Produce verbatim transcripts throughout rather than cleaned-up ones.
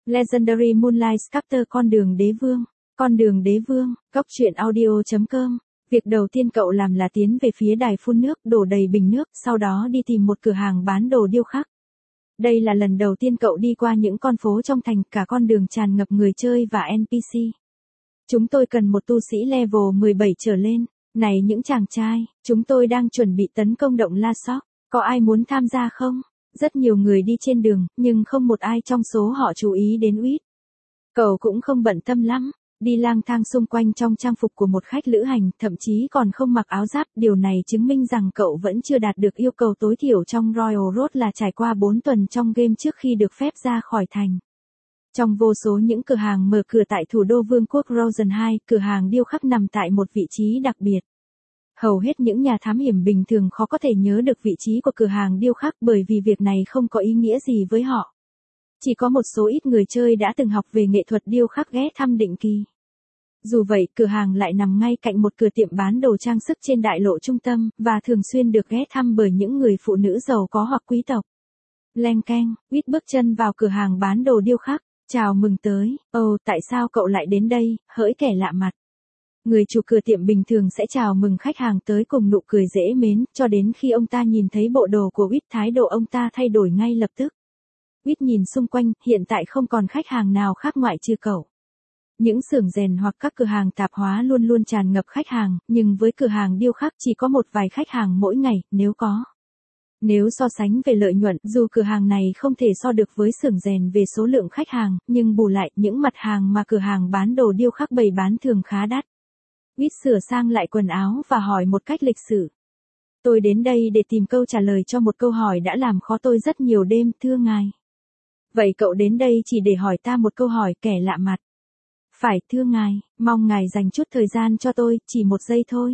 Legendary Moonlight Sculptor con đường đế vương. Con đường đế vương, góc truyện audio.com. Việc đầu tiên cậu làm là tiến về phía đài phun nước, đổ đầy bình nước, sau đó đi tìm một cửa hàng bán đồ điêu khắc. Đây là lần đầu tiên cậu đi qua những con phố trong thành, cả con đường tràn ngập người chơi và en pê xê. Chúng tôi cần một tu sĩ level mười bảy trở lên. Này những chàng trai, chúng tôi đang chuẩn bị tấn công động La Sóc. Có ai muốn tham gia không? Rất nhiều người đi trên đường, nhưng không một ai trong số họ chú ý đến Uyết. Cậu cũng không bận tâm lắm, đi lang thang xung quanh trong trang phục của một khách lữ hành, thậm chí còn không mặc áo giáp. Điều này chứng minh rằng cậu vẫn chưa đạt được yêu cầu tối thiểu trong Royal Road là trải qua bốn tuần trong game trước khi được phép ra khỏi thành. Trong vô số những cửa hàng mở cửa tại thủ đô Vương quốc Rosen hai, cửa hàng điêu khắc nằm tại một vị trí đặc biệt. Hầu hết những nhà thám hiểm bình thường khó có thể nhớ được vị trí của cửa hàng điêu khắc bởi vì việc này không có ý nghĩa gì với họ. Chỉ có một số ít người chơi đã từng học về nghệ thuật điêu khắc ghé thăm định kỳ. Dù vậy, cửa hàng lại nằm ngay cạnh một cửa tiệm bán đồ trang sức trên đại lộ trung tâm, và thường xuyên được ghé thăm bởi những người phụ nữ giàu có hoặc quý tộc. Leng keng, Uyết bước chân vào cửa hàng bán đồ điêu khắc. Chào mừng tới, ồ, tại sao cậu lại đến đây, hỡi kẻ lạ mặt. Người chủ cửa tiệm bình thường sẽ chào mừng khách hàng tới cùng nụ cười dễ mến, cho đến khi ông ta nhìn thấy bộ đồ của Uyết, thái độ ông ta thay đổi ngay lập tức. Uyết nhìn xung quanh, hiện tại không còn khách hàng nào khác ngoại trừ cậu. Những xưởng rèn hoặc các cửa hàng tạp hóa luôn luôn tràn ngập khách hàng, nhưng với cửa hàng điêu khắc chỉ có một vài khách hàng mỗi ngày, nếu có. Nếu so sánh về lợi nhuận, dù cửa hàng này không thể so được với xưởng rèn về số lượng khách hàng, nhưng bù lại, những mặt hàng mà cửa hàng bán đồ điêu khắc bày bán thường khá đắt. Uyết sửa sang lại quần áo và hỏi một cách lịch sự. Tôi đến đây để tìm câu trả lời cho một câu hỏi đã làm khó tôi rất nhiều đêm, thưa ngài. Vậy cậu đến đây chỉ để hỏi ta một câu hỏi, kẻ lạ mặt. Phải, thưa ngài, mong ngài dành chút thời gian cho tôi, chỉ một giây thôi.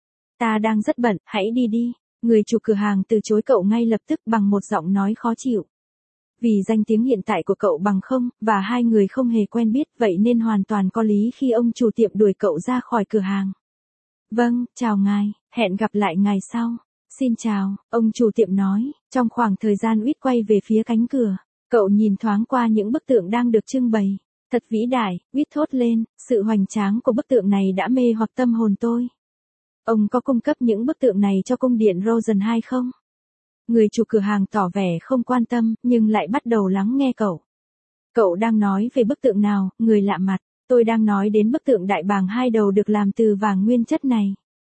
Ta đang rất bận, hãy đi đi. Người chủ cửa hàng từ chối cậu ngay lập tức bằng một giọng nói khó chịu. Vì danh tiếng hiện tại của cậu bằng không, và hai người không hề quen biết, vậy nên hoàn toàn có lý khi ông chủ tiệm đuổi cậu ra khỏi cửa hàng. Vâng, chào ngài, hẹn gặp lại ngài sau. Xin chào, ông chủ tiệm nói, trong khoảng thời gian Uyết quay về phía cánh cửa, cậu nhìn thoáng qua những bức tượng đang được trưng bày. Thật vĩ đại, Uyết thốt lên, sự hoành tráng của bức tượng này đã mê hoặc tâm hồn tôi. Ông có cung cấp những bức tượng này cho cung điện Rosen hai không? Người chủ cửa hàng tỏ vẻ không quan tâm, nhưng lại bắt đầu lắng nghe cậu. Cậu đang nói về bức tượng nào, người lạ mặt? Tôi đang nói đến bức tượng đại bàng hai đầu được làm từ vàng nguyên chất này.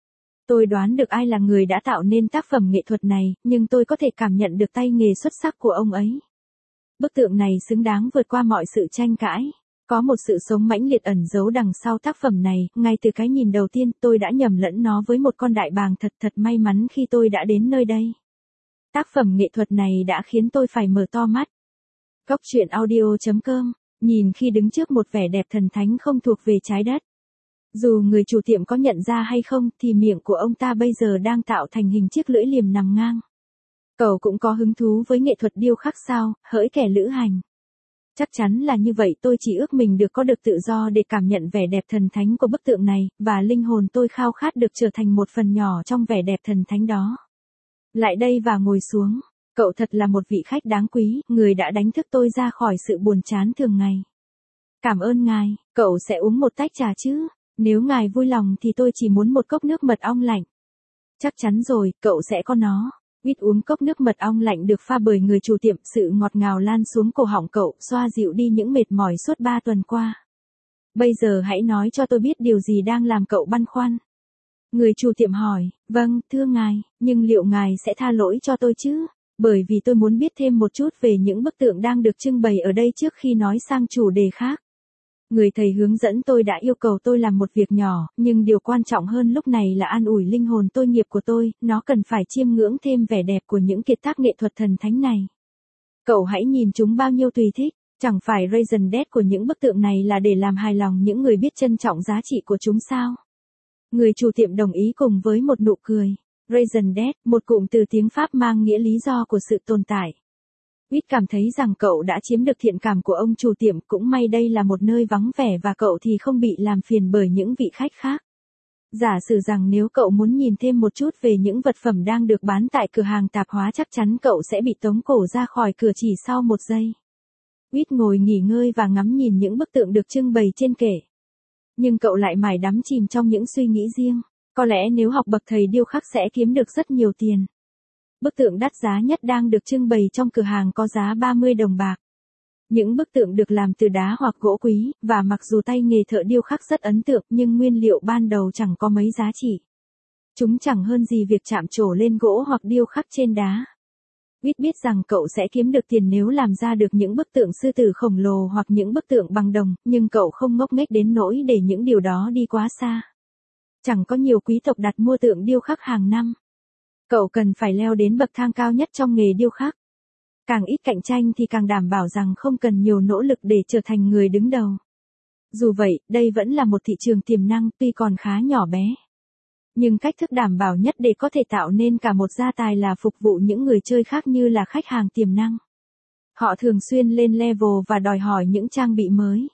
Tôi đoán được ai là người đã tạo nên tác phẩm nghệ thuật này, nhưng tôi có thể cảm nhận được tay nghề xuất sắc của ông ấy. Bức tượng này xứng đáng vượt qua mọi sự tranh cãi. Có một sự sống mãnh liệt ẩn giấu đằng sau tác phẩm này, ngay từ cái nhìn đầu tiên tôi đã nhầm lẫn nó với một con đại bàng. Thật thật may mắn khi tôi đã đến nơi đây. Tác phẩm nghệ thuật này đã khiến tôi phải mở to mắt. Góc truyện audio.com, nhìn khi đứng trước một vẻ đẹp thần thánh không thuộc về trái đất. Dù người chủ tiệm có nhận ra hay không thì miệng của ông ta bây giờ đang tạo thành hình chiếc lưỡi liềm nằm ngang. Cậu cũng có hứng thú với nghệ thuật điêu khắc sao, hỡi kẻ lữ hành. Chắc chắn là như vậy, tôi chỉ ước mình được có được tự do để cảm nhận vẻ đẹp thần thánh của bức tượng này, và linh hồn tôi khao khát được trở thành một phần nhỏ trong vẻ đẹp thần thánh đó. Lại đây và ngồi xuống, cậu thật là một vị khách đáng quý, người đã đánh thức tôi ra khỏi sự buồn chán thường ngày. Cảm ơn ngài, cậu sẽ uống một tách trà chứ? Nếu ngài vui lòng thì tôi chỉ muốn một cốc nước mật ong lạnh. Chắc chắn rồi, cậu sẽ có nó. Uyết uống cốc nước mật ong lạnh được pha bởi người chủ tiệm, sự ngọt ngào lan xuống cổ họng cậu, xoa dịu đi những mệt mỏi suốt ba tuần qua. Bây giờ hãy nói cho tôi biết điều gì đang làm cậu băn khoăn. Người chủ tiệm hỏi, vâng, thưa ngài, nhưng liệu ngài sẽ tha lỗi cho tôi chứ? Bởi vì tôi muốn biết thêm một chút về những bức tượng đang được trưng bày ở đây trước khi nói sang chủ đề khác. Người thầy hướng dẫn tôi đã yêu cầu tôi làm một việc nhỏ, nhưng điều quan trọng hơn lúc này là an ủi linh hồn tôi nghiệp của tôi, nó cần phải chiêm ngưỡng thêm vẻ đẹp của những kiệt tác nghệ thuật thần thánh này. Cậu hãy nhìn chúng bao nhiêu tùy thích, chẳng phải Raison d'être của những bức tượng này là để làm hài lòng những người biết trân trọng giá trị của chúng sao? Người chủ tiệm đồng ý cùng với một nụ cười. Raison d'être, một cụm từ tiếng Pháp mang nghĩa lý do của sự tồn tại. Uyết cảm thấy rằng cậu đã chiếm được thiện cảm của ông chủ tiệm, cũng may đây là một nơi vắng vẻ và cậu thì không bị làm phiền bởi những vị khách khác. Giả sử rằng nếu cậu muốn nhìn thêm một chút về những vật phẩm đang được bán tại cửa hàng tạp hóa, chắc chắn cậu sẽ bị tống cổ ra khỏi cửa chỉ sau một giây. Quýt ngồi nghỉ ngơi và ngắm nhìn những bức tượng được trưng bày trên kệ. Nhưng cậu lại mải đắm chìm trong những suy nghĩ riêng. Có lẽ nếu học bậc thầy điêu khắc sẽ kiếm được rất nhiều tiền. Bức tượng đắt giá nhất đang được trưng bày trong cửa hàng có giá ba mươi đồng bạc. Những bức tượng được làm từ đá hoặc gỗ quý, và mặc dù tay nghề thợ điêu khắc rất ấn tượng nhưng nguyên liệu ban đầu chẳng có mấy giá trị. Chúng chẳng hơn gì việc chạm trổ lên gỗ hoặc điêu khắc trên đá. Quýt biết rằng cậu sẽ kiếm được tiền nếu làm ra được những bức tượng sư tử khổng lồ hoặc những bức tượng bằng đồng, nhưng cậu không ngốc nghếch đến nỗi để những điều đó đi quá xa. Chẳng có nhiều quý tộc đặt mua tượng điêu khắc hàng năm. Cậu cần phải leo đến bậc thang cao nhất trong nghề điêu khắc. Càng ít cạnh tranh thì càng đảm bảo rằng không cần nhiều nỗ lực để trở thành người đứng đầu. Dù vậy, đây vẫn là một thị trường tiềm năng tuy còn khá nhỏ bé. Nhưng cách thức đảm bảo nhất để có thể tạo nên cả một gia tài là phục vụ những người chơi khác như là khách hàng tiềm năng. Họ thường xuyên lên level và đòi hỏi những trang bị mới.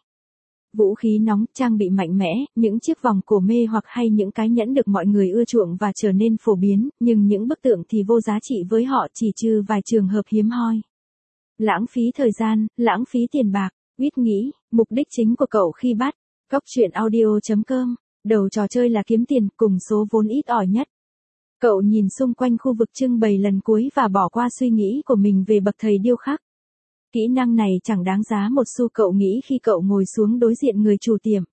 Vũ khí nóng, trang bị mạnh mẽ, những chiếc vòng cổ mê hoặc hay những cái nhẫn được mọi người ưa chuộng và trở nên phổ biến, nhưng những bức tượng thì vô giá trị với họ chỉ trừ vài trường hợp hiếm hoi. Lãng phí thời gian, lãng phí tiền bạc. Quýt nghĩ, mục đích chính của cậu khi bắt Góc Truyện Audio chấm com, đầu trò chơi là kiếm tiền cùng số vốn ít ỏi nhất. Cậu nhìn xung quanh khu vực trưng bày lần cuối và bỏ qua suy nghĩ của mình về bậc thầy điêu khắc. Kỹ năng này chẳng đáng giá một xu, cậu nghĩ khi cậu ngồi xuống đối diện người chủ tiệm.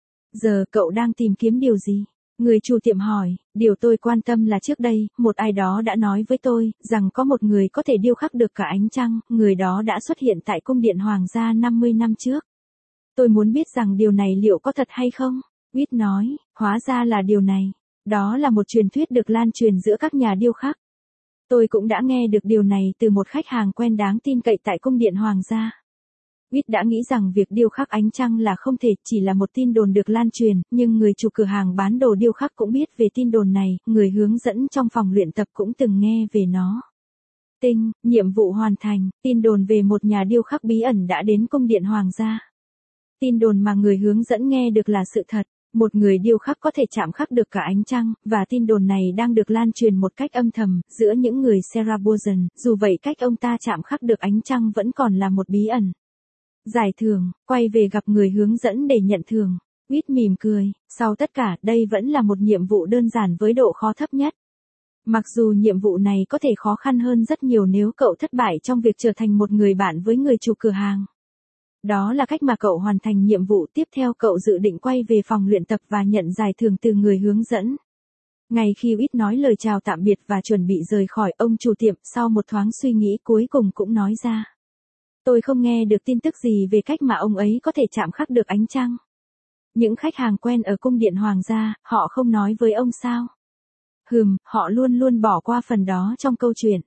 Giờ cậu đang tìm kiếm điều gì? Người chủ tiệm hỏi, điều tôi quan tâm là trước đây, một ai đó đã nói với tôi, rằng có một người có thể điêu khắc được cả ánh trăng, người đó đã xuất hiện tại cung điện hoàng gia năm mươi năm trước. Tôi muốn biết rằng điều này liệu có thật hay không? Quýt nói, hóa ra là điều này. Đó là một truyền thuyết được lan truyền giữa các nhà điêu khắc. Tôi cũng đã nghe được điều này từ một khách hàng quen đáng tin cậy tại cung điện hoàng gia. Quýt đã nghĩ rằng việc điêu khắc ánh trăng là không thể, chỉ là một tin đồn được lan truyền, nhưng người chủ cửa hàng bán đồ điêu khắc cũng biết về tin đồn này, người hướng dẫn trong phòng luyện tập cũng từng nghe về nó. Tinh, nhiệm vụ hoàn thành, tin đồn về một nhà điêu khắc bí ẩn đã đến cung điện hoàng gia. Tin đồn mà người hướng dẫn nghe được là sự thật. Một người điêu khắc có thể chạm khắc được cả ánh trăng, và tin đồn này đang được lan truyền một cách âm thầm, giữa những người Sarabosan, dù vậy cách ông ta chạm khắc được ánh trăng vẫn còn là một bí ẩn. Giải thưởng, quay về gặp người hướng dẫn để nhận thưởng. Quýt mỉm cười, sau tất cả, đây vẫn là một nhiệm vụ đơn giản với độ khó thấp nhất. Mặc dù nhiệm vụ này có thể khó khăn hơn rất nhiều nếu cậu thất bại trong việc trở thành một người bạn với người chủ cửa hàng. Đó là cách mà cậu hoàn thành nhiệm vụ tiếp theo, cậu dự định quay về phòng luyện tập và nhận giải thưởng từ người hướng dẫn. Ngay khi Quýt nói lời chào tạm biệt và chuẩn bị rời khỏi, ông chủ tiệm sau một thoáng suy nghĩ cuối cùng cũng nói ra. Tôi không nghe được tin tức gì về cách mà ông ấy có thể chạm khắc được ánh trăng. Những khách hàng quen ở cung điện hoàng gia, họ không nói với ông sao? Hừm, họ luôn luôn bỏ qua phần đó trong câu chuyện.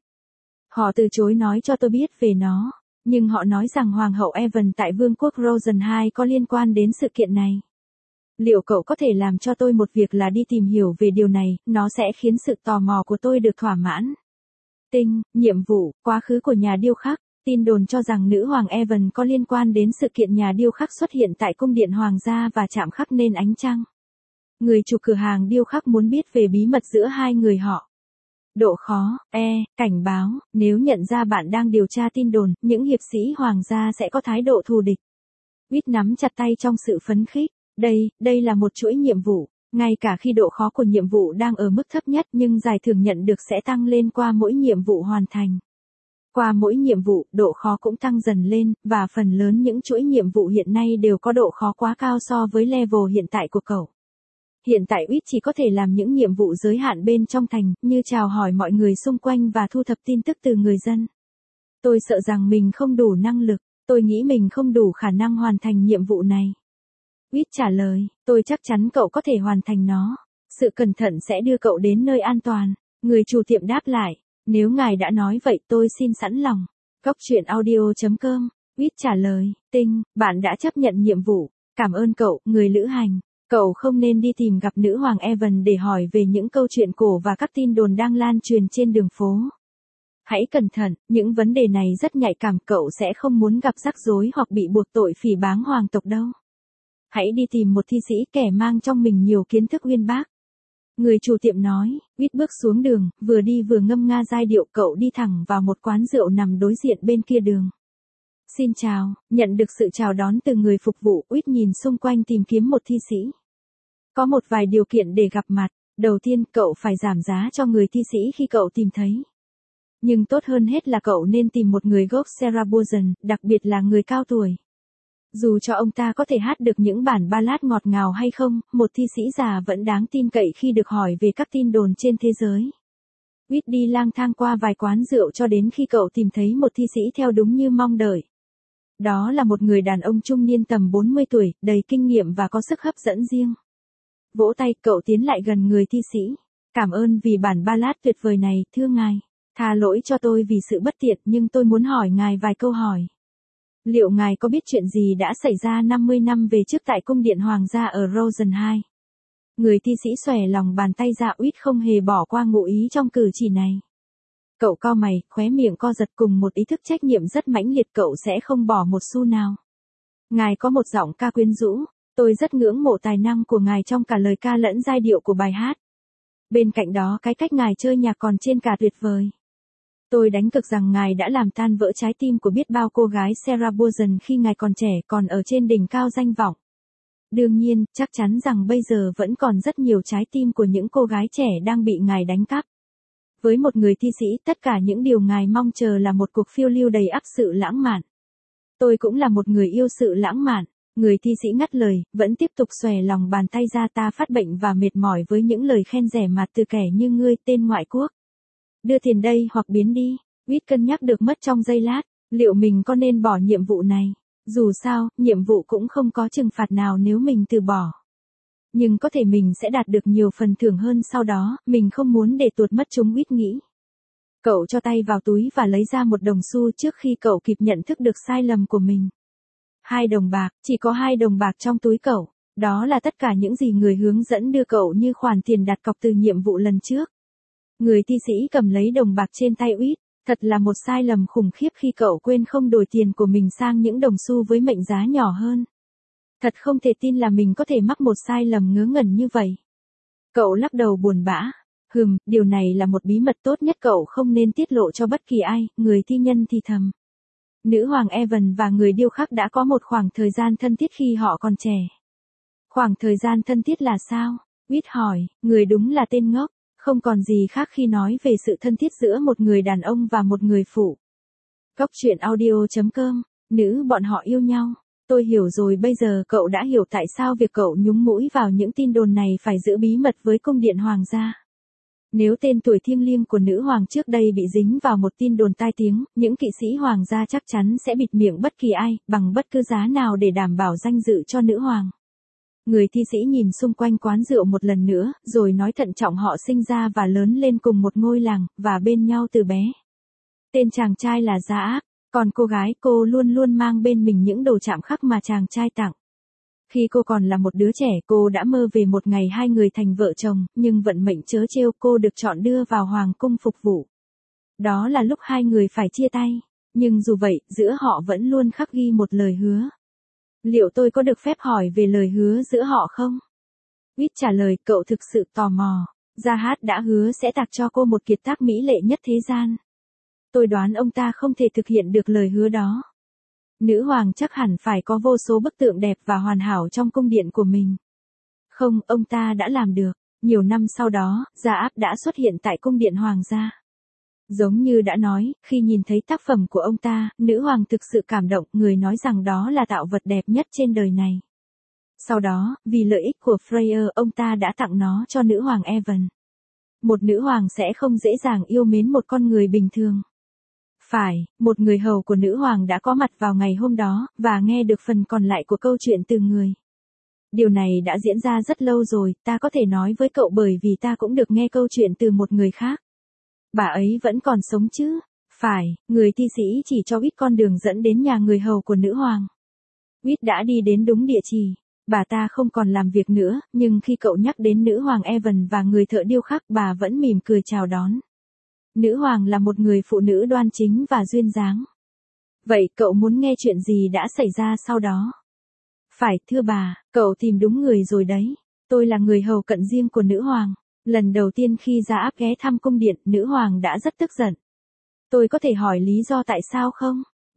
Họ từ chối nói cho tôi biết về nó. Nhưng họ nói rằng Hoàng hậu Evan tại Vương quốc Rosen hai có liên quan đến sự kiện này. Liệu cậu có thể làm cho tôi một việc là đi tìm hiểu về điều này, nó sẽ khiến sự tò mò của tôi được thỏa mãn. Tinh, nhiệm vụ, quá khứ của nhà điêu khắc, tin đồn cho rằng nữ hoàng Evan có liên quan đến sự kiện nhà điêu khắc xuất hiện tại cung điện hoàng gia và chạm khắc nên ánh trăng. Người chủ cửa hàng điêu khắc muốn biết về bí mật giữa hai người họ. Độ khó, E, cảnh báo, nếu nhận ra bạn đang điều tra tin đồn, những hiệp sĩ hoàng gia sẽ có thái độ thù địch. Quýt nắm chặt tay trong sự phấn khích. Đây, đây là một chuỗi nhiệm vụ. Ngay cả khi độ khó của nhiệm vụ đang ở mức thấp nhất nhưng giải thưởng nhận được sẽ tăng lên qua mỗi nhiệm vụ hoàn thành. Qua mỗi nhiệm vụ, độ khó cũng tăng dần lên, và phần lớn những chuỗi nhiệm vụ hiện nay đều có độ khó quá cao so với level hiện tại của cậu. Hiện tại Quýt chỉ có thể làm những nhiệm vụ giới hạn bên trong thành, như chào hỏi mọi người xung quanh và thu thập tin tức từ người dân. Tôi sợ rằng mình không đủ năng lực, tôi nghĩ mình không đủ khả năng hoàn thành nhiệm vụ này. Quýt trả lời, tôi chắc chắn cậu có thể hoàn thành nó. Sự cẩn thận sẽ đưa cậu đến nơi an toàn. Người chủ tiệm đáp lại, nếu ngài đã nói vậy tôi xin sẵn lòng. Góc Truyện Audio chấm com, Quýt trả lời, Tinh, bạn đã chấp nhận nhiệm vụ. Cảm ơn cậu, người lữ hành. Cậu không nên đi tìm gặp nữ hoàng Evan để hỏi về những câu chuyện cổ và các tin đồn đang lan truyền trên đường phố. Hãy cẩn thận, những vấn đề này rất nhạy cảm, cậu sẽ không muốn gặp rắc rối hoặc bị buộc tội phỉ báng hoàng tộc đâu. Hãy đi tìm một thi sĩ kẻ mang trong mình nhiều kiến thức uyên bác. Người chủ tiệm nói, Quýt bước xuống đường, vừa đi vừa ngâm nga giai điệu, cậu đi thẳng vào một quán rượu nằm đối diện bên kia đường. Xin chào, nhận được sự chào đón từ người phục vụ, Uyết nhìn xung quanh tìm kiếm một thi sĩ. Có một vài điều kiện để gặp mặt. Đầu tiên, cậu phải giảm giá cho người thi sĩ khi cậu tìm thấy. Nhưng tốt hơn hết là cậu nên tìm một người gốc Sarabuozan, đặc biệt là người cao tuổi. Dù cho ông ta có thể hát được những bản ballad ngọt ngào hay không, một thi sĩ già vẫn đáng tin cậy khi được hỏi về các tin đồn trên thế giới. Uyết đi lang thang qua vài quán rượu cho đến khi cậu tìm thấy một thi sĩ theo đúng như mong đợi. Đó là một người đàn ông trung niên tầm bốn mươi tuổi, đầy kinh nghiệm và có sức hấp dẫn riêng. Vỗ tay, cậu tiến lại gần người thi sĩ. Cảm ơn vì bản ballad tuyệt vời này, thưa ngài. Tha lỗi cho tôi vì sự bất tiện, nhưng tôi muốn hỏi ngài vài câu hỏi. Liệu ngài có biết chuyện gì đã xảy ra năm mươi năm về trước tại cung điện hoàng gia ở Rosen hai? Người thi sĩ xòe lòng bàn tay ra, Uyết không hề bỏ qua ngụ ý trong cử chỉ này. Cậu cau mày, khóe miệng co giật cùng một ý thức trách nhiệm rất mãnh liệt, cậu sẽ không bỏ một xu nào. Ngài có một giọng ca quyến rũ, tôi rất ngưỡng mộ tài năng của ngài trong cả lời ca lẫn giai điệu của bài hát. Bên cạnh đó cái cách ngài chơi nhạc còn trên cả tuyệt vời. Tôi đánh cược rằng ngài đã làm tan vỡ trái tim của biết bao cô gái Sarabuozan khi ngài còn trẻ, còn ở trên đỉnh cao danh vọng. Đương nhiên, chắc chắn rằng bây giờ vẫn còn rất nhiều trái tim của những cô gái trẻ đang bị ngài đánh cắp. Với một người thi sĩ, tất cả những điều ngài mong chờ là một cuộc phiêu lưu đầy ắp sự lãng mạn. Tôi cũng là một người yêu sự lãng mạn. Người thi sĩ ngắt lời, vẫn tiếp tục xòe lòng bàn tay ra, ta phát bệnh và mệt mỏi với những lời khen rẻ mạt từ kẻ như ngươi, tên ngoại quốc. Đưa tiền đây hoặc biến đi. Uyết cân nhắc được mất trong giây lát, liệu mình có nên bỏ nhiệm vụ này? Dù sao, nhiệm vụ cũng không có trừng phạt nào nếu mình từ bỏ. Nhưng có thể mình sẽ đạt được nhiều phần thưởng hơn sau đó, mình không muốn để tuột mất chúng, Uyết nghĩ. Cậu cho tay vào túi và lấy ra một đồng xu trước khi cậu kịp nhận thức được sai lầm của mình. Hai đồng bạc, chỉ có hai đồng bạc trong túi cậu. Đó là tất cả những gì người hướng dẫn đưa cậu như khoản tiền đặt cọc từ nhiệm vụ lần trước. Người thi sĩ cầm lấy đồng bạc trên tay Uyết. Thật là một sai lầm khủng khiếp khi cậu quên không đổi tiền của mình sang những đồng xu với mệnh giá nhỏ hơn. Thật không thể tin là mình có thể mắc một sai lầm ngớ ngẩn như vậy. Cậu lắc đầu buồn bã. Hừm, điều này là một bí mật tốt nhất cậu không nên tiết lộ cho bất kỳ ai, người thi nhân thì thầm. Nữ hoàng Evan và người điêu khắc đã có một khoảng thời gian thân thiết khi họ còn trẻ. Khoảng thời gian thân thiết là sao? Uyết hỏi, người đúng là tên ngốc, không còn gì khác khi nói về sự thân thiết giữa một người đàn ông và một người phụ. Góc truyện audio chấm com, nữ bọn họ yêu nhau. Tôi hiểu rồi, bây giờ cậu đã hiểu tại sao việc cậu nhúng mũi vào những tin đồn này phải giữ bí mật với cung điện hoàng gia. Nếu tên tuổi thiêng liêng của nữ hoàng trước đây bị dính vào một tin đồn tai tiếng, những kỵ sĩ hoàng gia chắc chắn sẽ bịt miệng bất kỳ ai, bằng bất cứ giá nào để đảm bảo danh dự cho nữ hoàng. Người thi sĩ nhìn xung quanh quán rượu một lần nữa, rồi nói thận trọng, họ sinh ra và lớn lên cùng một ngôi làng, và bên nhau từ bé. Tên chàng trai là Jaap, còn cô gái, cô luôn luôn mang bên mình những đồ chạm khắc mà chàng trai tặng. Khi cô còn là một đứa trẻ, cô đã mơ về một ngày hai người thành vợ chồng, nhưng vận mệnh trớ trêu, cô được chọn đưa vào hoàng cung phục vụ. Đó là lúc hai người phải chia tay, nhưng dù vậy, giữa họ vẫn luôn khắc ghi một lời hứa. Liệu tôi có được phép hỏi về lời hứa giữa họ không? Uyết trả lời, cậu thực sự tò mò. Jaap đã hứa sẽ tặng cho cô một kiệt tác mỹ lệ nhất thế gian. Tôi đoán ông ta không thể thực hiện được lời hứa đó. Nữ hoàng chắc hẳn phải có vô số bức tượng đẹp và hoàn hảo trong cung điện của mình. Không, ông ta đã làm được. Nhiều năm sau đó, Jaap đã xuất hiện tại cung điện hoàng gia. Giống như đã nói, khi nhìn thấy tác phẩm của ông ta, nữ hoàng thực sự cảm động, người nói rằng đó là tạo vật đẹp nhất trên đời này. Sau đó, vì lợi ích của Freyr, ông ta đã tặng nó cho nữ hoàng Evan. Một nữ hoàng sẽ không dễ dàng yêu mến một con người bình thường. Phải, một người hầu của nữ hoàng đã có mặt vào ngày hôm đó, và nghe được phần còn lại của câu chuyện từ người. Điều này đã diễn ra rất lâu rồi, ta có thể nói với cậu bởi vì ta cũng được nghe câu chuyện từ một người khác. Bà ấy vẫn còn sống chứ? Phải, người thi sĩ chỉ cho Uyết con đường dẫn đến nhà người hầu của nữ hoàng. Uyết đã đi đến đúng địa chỉ. Bà ta không còn làm việc nữa, nhưng khi cậu nhắc đến nữ hoàng Evan và người thợ điêu khắc, bà vẫn mỉm cười chào đón. Nữ hoàng là một người phụ nữ đoan chính và duyên dáng. Vậy cậu muốn nghe chuyện gì đã xảy ra sau đó? Phải, thưa bà, cậu tìm đúng người rồi đấy. Tôi là người hầu cận riêng của nữ hoàng. Lần đầu tiên khi Jaap ghé thăm cung điện, nữ hoàng đã rất tức giận. Tôi có thể hỏi lý do tại sao không?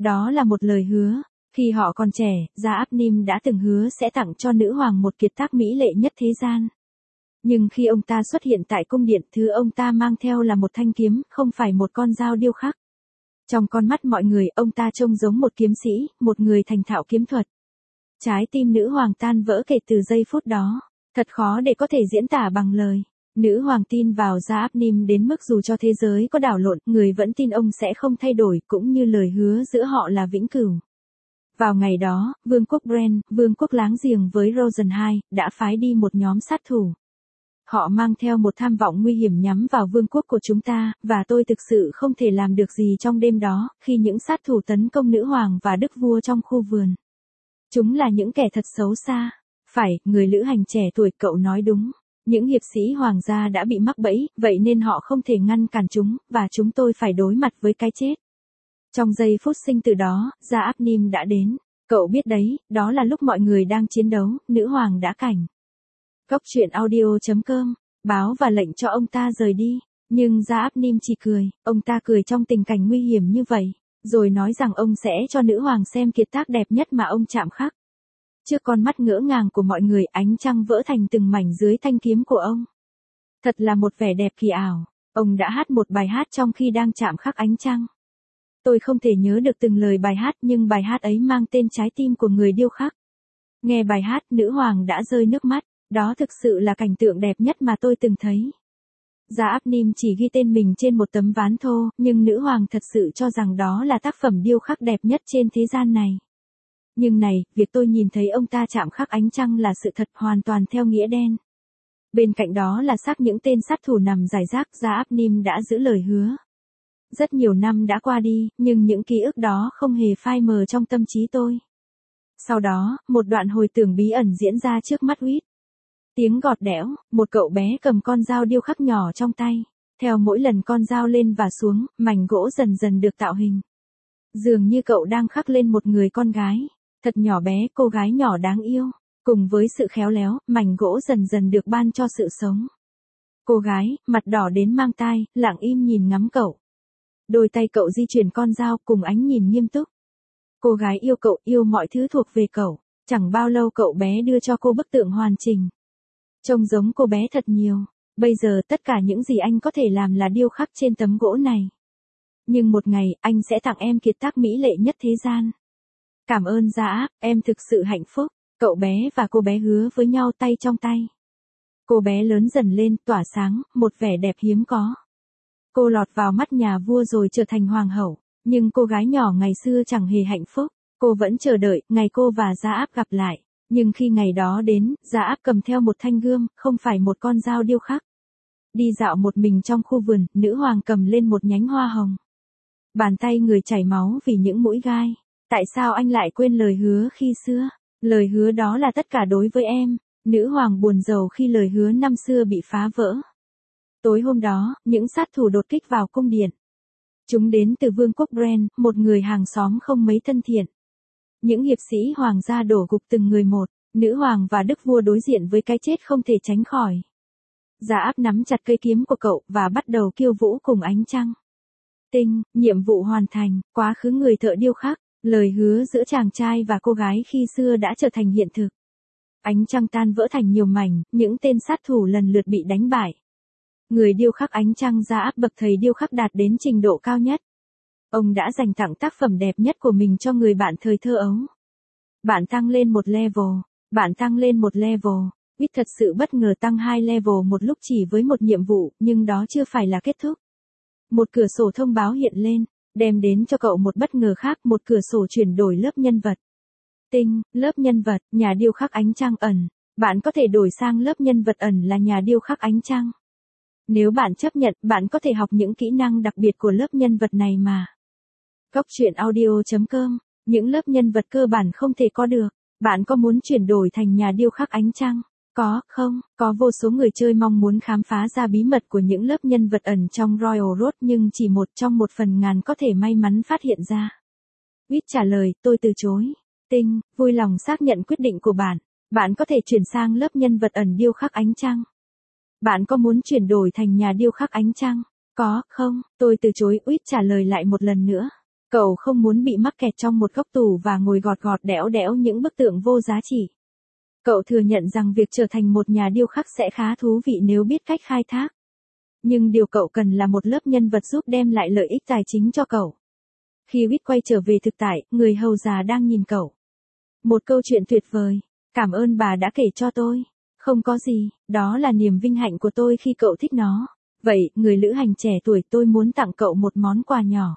Đó là một lời hứa. Khi họ còn trẻ, Gia Áp Nim đã từng hứa sẽ tặng cho nữ hoàng một kiệt tác mỹ lệ nhất thế gian. Nhưng khi ông ta xuất hiện tại cung điện, thứ ông ta mang theo là một thanh kiếm, không phải một con dao điêu khắc. Trong con mắt mọi người, ông ta trông giống một kiếm sĩ, một người thành thạo kiếm thuật. Trái tim nữ hoàng tan vỡ kể từ giây phút đó. Thật khó để có thể diễn tả bằng lời. Nữ hoàng tin vào Gia Áp Nim đến mức dù cho thế giới có đảo lộn, người vẫn tin ông sẽ không thay đổi, cũng như lời hứa giữa họ là vĩnh cửu. Vào ngày đó, vương quốc Bren, vương quốc láng giềng với Rosenheim, đã phái đi một nhóm sát thủ. Họ mang theo một tham vọng nguy hiểm nhắm vào vương quốc của chúng ta, và tôi thực sự không thể làm được gì trong đêm đó, khi những sát thủ tấn công nữ hoàng và đức vua trong khu vườn. Chúng là những kẻ thật xấu xa. Phải, người lữ hành trẻ tuổi, cậu nói đúng. Những hiệp sĩ hoàng gia đã bị mắc bẫy, vậy nên họ không thể ngăn cản chúng, và chúng tôi phải đối mặt với cái chết. Trong giây phút sinh tử đó, Gia Áp Nim đã đến. Cậu biết đấy, đó là lúc mọi người đang chiến đấu, nữ hoàng đã cảnh. Góc truyện audio chấm com, báo và lệnh cho ông ta rời đi. Nhưng Gia Áp Nim chỉ cười, ông ta cười trong tình cảnh nguy hiểm như vậy, rồi nói rằng ông sẽ cho nữ hoàng xem kiệt tác đẹp nhất mà ông chạm khắc. Trước con mắt ngỡ ngàng của mọi người, ánh trăng vỡ thành từng mảnh dưới thanh kiếm của ông. Thật là một vẻ đẹp kỳ ảo. Ông đã hát một bài hát trong khi đang chạm khắc ánh trăng. Tôi không thể nhớ được từng lời bài hát, nhưng bài hát ấy mang tên trái tim của người điêu khắc. Nghe bài hát, nữ hoàng đã rơi nước mắt. Đó thực sự là cảnh tượng đẹp nhất mà tôi từng thấy. Gia Áp Nim chỉ ghi tên mình trên một tấm ván thô, nhưng nữ hoàng thật sự cho rằng đó là tác phẩm điêu khắc đẹp nhất trên thế gian này. Nhưng này, việc tôi nhìn thấy ông ta chạm khắc ánh trăng là sự thật hoàn toàn theo nghĩa đen. Bên cạnh đó là xác những tên sát thủ nằm rải rác. Gia Áp Nim đã giữ lời hứa. Rất nhiều năm đã qua đi, nhưng những ký ức đó không hề phai mờ trong tâm trí tôi. Sau đó, một đoạn hồi tưởng bí ẩn diễn ra trước mắt Huýt. Tiếng gọt đẽo, một cậu bé cầm con dao điêu khắc nhỏ trong tay. Theo mỗi lần con dao lên và xuống, mảnh gỗ dần dần được tạo hình. Dường như cậu đang khắc lên một người con gái. Thật nhỏ bé, cô gái nhỏ đáng yêu. Cùng với sự khéo léo, mảnh gỗ dần dần được ban cho sự sống. Cô gái, mặt đỏ đến mang tai, lặng im nhìn ngắm cậu. Đôi tay cậu di chuyển con dao cùng ánh nhìn nghiêm túc. Cô gái yêu cậu, yêu mọi thứ thuộc về cậu. Chẳng bao lâu cậu bé đưa cho cô bức tượng hoàn chỉnh. Trông giống cô bé thật nhiều. Bây giờ tất cả những gì anh có thể làm là điêu khắc trên tấm gỗ này. Nhưng một ngày, anh sẽ tặng em kiệt tác mỹ lệ nhất thế gian. Cảm ơn Gia Áp, em thực sự hạnh phúc. Cậu bé và cô bé hứa với nhau tay trong tay. Cô bé lớn dần lên, tỏa sáng, một vẻ đẹp hiếm có. Cô lọt vào mắt nhà vua rồi trở thành hoàng hậu. Nhưng cô gái nhỏ ngày xưa chẳng hề hạnh phúc. Cô vẫn chờ đợi, ngày cô và Gia Áp gặp lại. Nhưng khi ngày đó đến, Gia Áp cầm theo một thanh gươm, không phải một con dao điêu khắc. Đi dạo một mình trong khu vườn, nữ hoàng cầm lên một nhánh hoa hồng. Bàn tay người chảy máu vì những mũi gai. Tại sao anh lại quên lời hứa khi xưa? Lời hứa đó là tất cả đối với em. Nữ hoàng buồn rầu khi lời hứa năm xưa bị phá vỡ. Tối hôm đó, những sát thủ đột kích vào cung điện. Chúng đến từ vương quốc Bren, một người hàng xóm không mấy thân thiện. Những hiệp sĩ hoàng gia đổ gục từng người một. Nữ hoàng và đức vua đối diện với cái chết không thể tránh khỏi. Gia Áp nắm chặt cây kiếm của cậu và bắt đầu khiêu vũ cùng ánh trăng. Tinh, nhiệm vụ hoàn thành, quá khứ người thợ điêu khắc. Lời hứa giữa chàng trai và cô gái khi xưa đã trở thành hiện thực. Ánh trăng tan vỡ thành nhiều mảnh, những tên sát thủ lần lượt bị đánh bại. Người điêu khắc ánh trăng Gia Áp bậc thầy điêu khắc đạt đến trình độ cao nhất. Ông đã dành tặng tác phẩm đẹp nhất của mình cho người bạn thời thơ ấu. Bạn tăng lên một level, bạn tăng lên một level. Huýt thật sự bất ngờ tăng hai level một lúc chỉ với một nhiệm vụ, nhưng đó chưa phải là kết thúc. Một cửa sổ thông báo hiện lên. Đem đến cho cậu một bất ngờ khác, một cửa sổ chuyển đổi lớp nhân vật. Tinh, lớp nhân vật, nhà điêu khắc ánh trăng ẩn. Bạn có thể đổi sang lớp nhân vật ẩn là nhà điêu khắc ánh trăng. Nếu bạn chấp nhận, bạn có thể học những kỹ năng đặc biệt của lớp nhân vật này mà. Góc truyện audio chấm com, những lớp nhân vật cơ bản không thể có được. Bạn có muốn chuyển đổi thành nhà điêu khắc ánh trăng? Có, không, có vô số người chơi mong muốn khám phá ra bí mật của những lớp nhân vật ẩn trong Royal Road, nhưng chỉ một trong một phần ngàn có thể may mắn phát hiện ra. Huýt trả lời, tôi từ chối. Tinh, vui lòng xác nhận quyết định của bạn. Bạn có thể chuyển sang lớp nhân vật ẩn điêu khắc ánh trăng. Bạn có muốn chuyển đổi thành nhà điêu khắc ánh trăng? Có, không, tôi từ chối. Huýt trả lời lại một lần nữa. Cậu không muốn bị mắc kẹt trong một góc tủ và ngồi gọt gọt đẽo đẽo những bức tượng vô giá trị. Cậu thừa nhận rằng việc trở thành một nhà điêu khắc sẽ khá thú vị nếu biết cách khai thác. Nhưng điều cậu cần là một lớp nhân vật giúp đem lại lợi ích tài chính cho cậu. Khi Whit quay trở về thực tại, người hầu già đang nhìn cậu. Một câu chuyện tuyệt vời. Cảm ơn bà đã kể cho tôi. Không có gì, đó là niềm vinh hạnh của tôi khi cậu thích nó. Vậy, người lữ hành trẻ tuổi, tôi muốn tặng cậu một món quà nhỏ.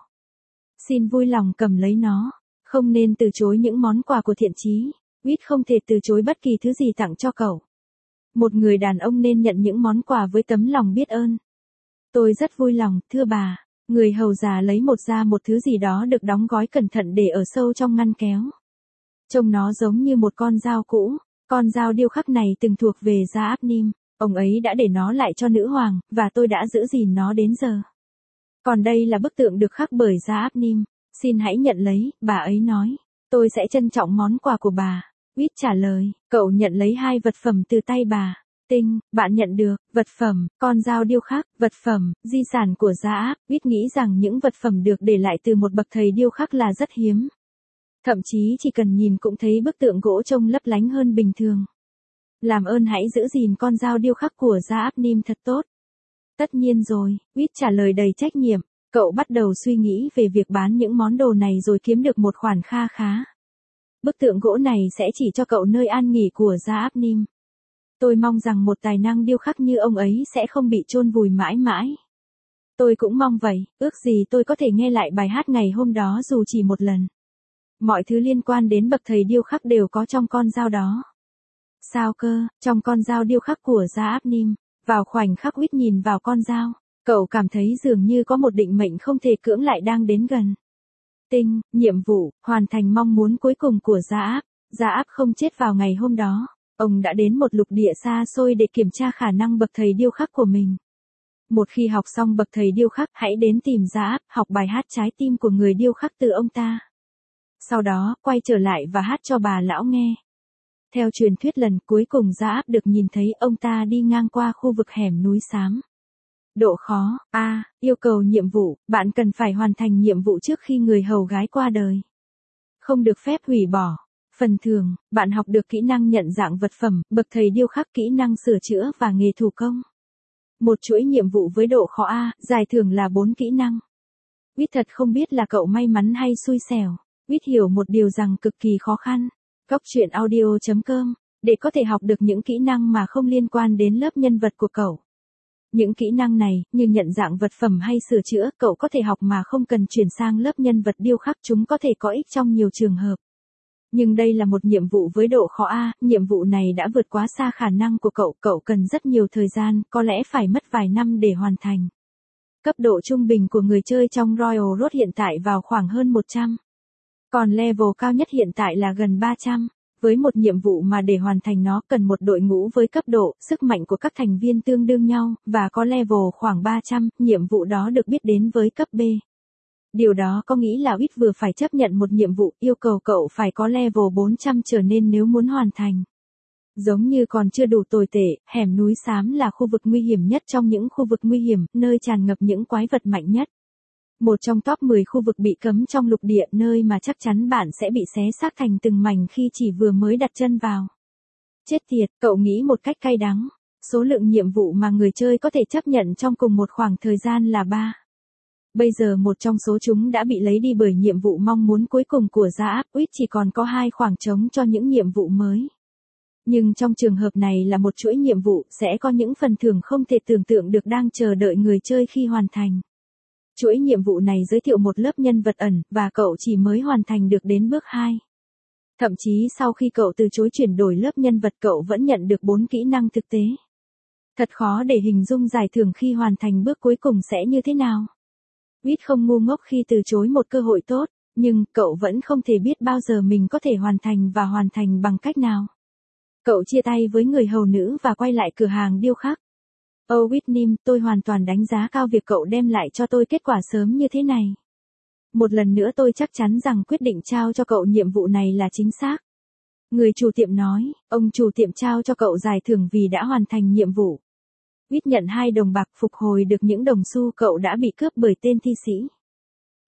Xin vui lòng cầm lấy nó. Không nên từ chối những món quà của thiện chí. Whit không thể từ chối bất kỳ thứ gì tặng cho cậu. Một người đàn ông nên nhận những món quà với tấm lòng biết ơn. Tôi rất vui lòng, thưa bà. Người hầu già lấy một ra một thứ gì đó được đóng gói cẩn thận để ở sâu trong ngăn kéo. Trông nó giống như một con dao cũ. Con dao điêu khắc này từng thuộc về Gia Áp Nim. Ông ấy đã để nó lại cho nữ hoàng, và tôi đã giữ gìn nó đến giờ. Còn đây là bức tượng được khắc bởi Gia Áp Nim. Xin hãy nhận lấy, bà ấy nói. Tôi sẽ trân trọng món quà của bà. Whit trả lời, cậu nhận lấy hai vật phẩm từ tay bà. Tinh, bạn nhận được, vật phẩm, con dao điêu khắc, vật phẩm, di sản của Gia Áp. Whit nghĩ rằng những vật phẩm được để lại từ một bậc thầy điêu khắc là rất hiếm. Thậm chí chỉ cần nhìn cũng thấy bức tượng gỗ trông lấp lánh hơn bình thường. Làm ơn hãy giữ gìn con dao điêu khắc của Gia Áp Nim thật tốt. Tất nhiên rồi, Whit trả lời đầy trách nhiệm. Cậu bắt đầu suy nghĩ về việc bán những món đồ này rồi kiếm được một khoản kha khá. Bức tượng gỗ này sẽ chỉ cho cậu nơi an nghỉ của Gia Áp Nim. Tôi mong rằng một tài năng điêu khắc như ông ấy sẽ không bị chôn vùi mãi mãi. Tôi cũng mong vậy, ước gì tôi có thể nghe lại bài hát ngày hôm đó dù chỉ một lần. Mọi thứ liên quan đến bậc thầy điêu khắc đều có trong con dao đó. Sao cơ, trong con dao điêu khắc của Gia Áp Nim. Vào khoảnh khắc Whit nhìn vào con dao, cậu cảm thấy dường như có một định mệnh không thể cưỡng lại đang đến gần. Tinh, nhiệm vụ, hoàn thành mong muốn cuối cùng của Gia Áp. Gia Áp không chết vào ngày hôm đó. Ông đã đến một lục địa xa xôi để kiểm tra khả năng bậc thầy điêu khắc của mình. Một khi học xong bậc thầy điêu khắc, hãy đến tìm Gia Áp, học bài hát trái tim của người điêu khắc từ ông ta. Sau đó, quay trở lại và hát cho bà lão nghe. Theo truyền thuyết lần cuối cùng Gia Áp được nhìn thấy ông ta đi ngang qua khu vực hẻm núi xám. Độ khó, A, à, yêu cầu nhiệm vụ, bạn cần phải hoàn thành nhiệm vụ trước khi người hầu gái qua đời. Không được phép hủy bỏ. Phần thưởng, bạn học được kỹ năng nhận dạng vật phẩm, bậc thầy điêu khắc, kỹ năng sửa chữa và nghề thủ công. Một chuỗi nhiệm vụ với độ khó A, giải thưởng là bốn kỹ năng. Whit thật không biết là cậu may mắn hay xui xẻo. Whit hiểu một điều rằng cực kỳ khó khăn. Góc truyện audio chấm com, để có thể học được những kỹ năng mà không liên quan đến lớp nhân vật của cậu. Những kỹ năng này, như nhận dạng vật phẩm hay sửa chữa, cậu có thể học mà không cần chuyển sang lớp nhân vật điêu khắc, chúng có thể có ích trong nhiều trường hợp. Nhưng đây là một nhiệm vụ với độ khó A, nhiệm vụ này đã vượt quá xa khả năng của cậu, cậu cần rất nhiều thời gian, có lẽ phải mất vài năm để hoàn thành. Cấp độ trung bình của người chơi trong Royal Road hiện tại vào khoảng hơn một trăm. Còn level cao nhất hiện tại là gần ba trăm. Với một nhiệm vụ mà để hoàn thành nó cần một đội ngũ với cấp độ, sức mạnh của các thành viên tương đương nhau, và có level khoảng ba trăm, nhiệm vụ đó được biết đến với cấp B. Điều đó có nghĩa là Whit vừa phải chấp nhận một nhiệm vụ yêu cầu cậu phải có level bốn trăm trở nên nếu muốn hoàn thành. Giống như còn chưa đủ tồi tệ, hẻm núi xám là khu vực nguy hiểm nhất trong những khu vực nguy hiểm, nơi tràn ngập những quái vật mạnh nhất. Một trong top mười khu vực bị cấm trong lục địa, nơi mà chắc chắn bạn sẽ bị xé xác thành từng mảnh khi chỉ vừa mới đặt chân vào. Chết tiệt, cậu nghĩ một cách cay đắng. Số lượng nhiệm vụ mà người chơi có thể chấp nhận trong cùng một khoảng thời gian là ba. Bây giờ một trong số chúng đã bị lấy đi bởi nhiệm vụ mong muốn cuối cùng của Gia Áp. Whit chỉ còn có hai khoảng trống cho những nhiệm vụ mới. Nhưng trong trường hợp này là một chuỗi nhiệm vụ, sẽ có những phần thưởng không thể tưởng tượng được đang chờ đợi người chơi khi hoàn thành. Chuỗi nhiệm vụ này giới thiệu một lớp nhân vật ẩn, và cậu chỉ mới hoàn thành được đến bước hai. Thậm chí sau khi cậu từ chối chuyển đổi lớp nhân vật, cậu vẫn nhận được bốn kỹ năng thực tế. Thật khó để hình dung giải thưởng khi hoàn thành bước cuối cùng sẽ như thế nào. Whit không ngu ngốc khi từ chối một cơ hội tốt, nhưng cậu vẫn không thể biết bao giờ mình có thể hoàn thành và hoàn thành bằng cách nào. Cậu chia tay với người hầu nữ và quay lại cửa hàng điêu khắc. Oh Whit Nim, tôi hoàn toàn đánh giá cao việc cậu đem lại cho tôi kết quả sớm như thế này. Một lần nữa tôi chắc chắn rằng quyết định trao cho cậu nhiệm vụ này là chính xác. Người chủ tiệm nói, ông chủ tiệm trao cho cậu giải thưởng vì đã hoàn thành nhiệm vụ. Whit nhận hai đồng bạc, phục hồi được những đồng xu cậu đã bị cướp bởi tên thi sĩ.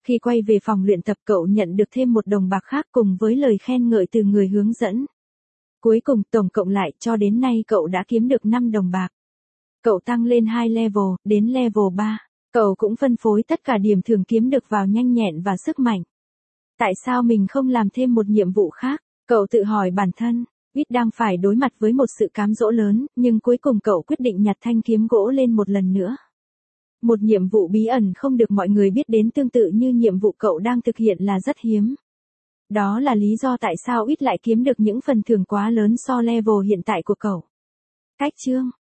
Khi quay về phòng luyện tập cậu nhận được thêm một đồng bạc khác cùng với lời khen ngợi từ người hướng dẫn. Cuối cùng tổng cộng lại cho đến nay cậu đã kiếm được năm đồng bạc. Cậu tăng lên hai level, đến level ba. Cậu cũng phân phối tất cả điểm thưởng kiếm được vào nhanh nhẹn và sức mạnh. Tại sao mình không làm thêm một nhiệm vụ khác? Cậu tự hỏi bản thân. Ít đang phải đối mặt với một sự cám dỗ lớn, nhưng cuối cùng cậu quyết định nhặt thanh kiếm gỗ lên một lần nữa. Một nhiệm vụ bí ẩn không được mọi người biết đến tương tự như nhiệm vụ cậu đang thực hiện là rất hiếm. Đó là lý do tại sao ít lại kiếm được những phần thưởng quá lớn so level hiện tại của cậu. Cách chương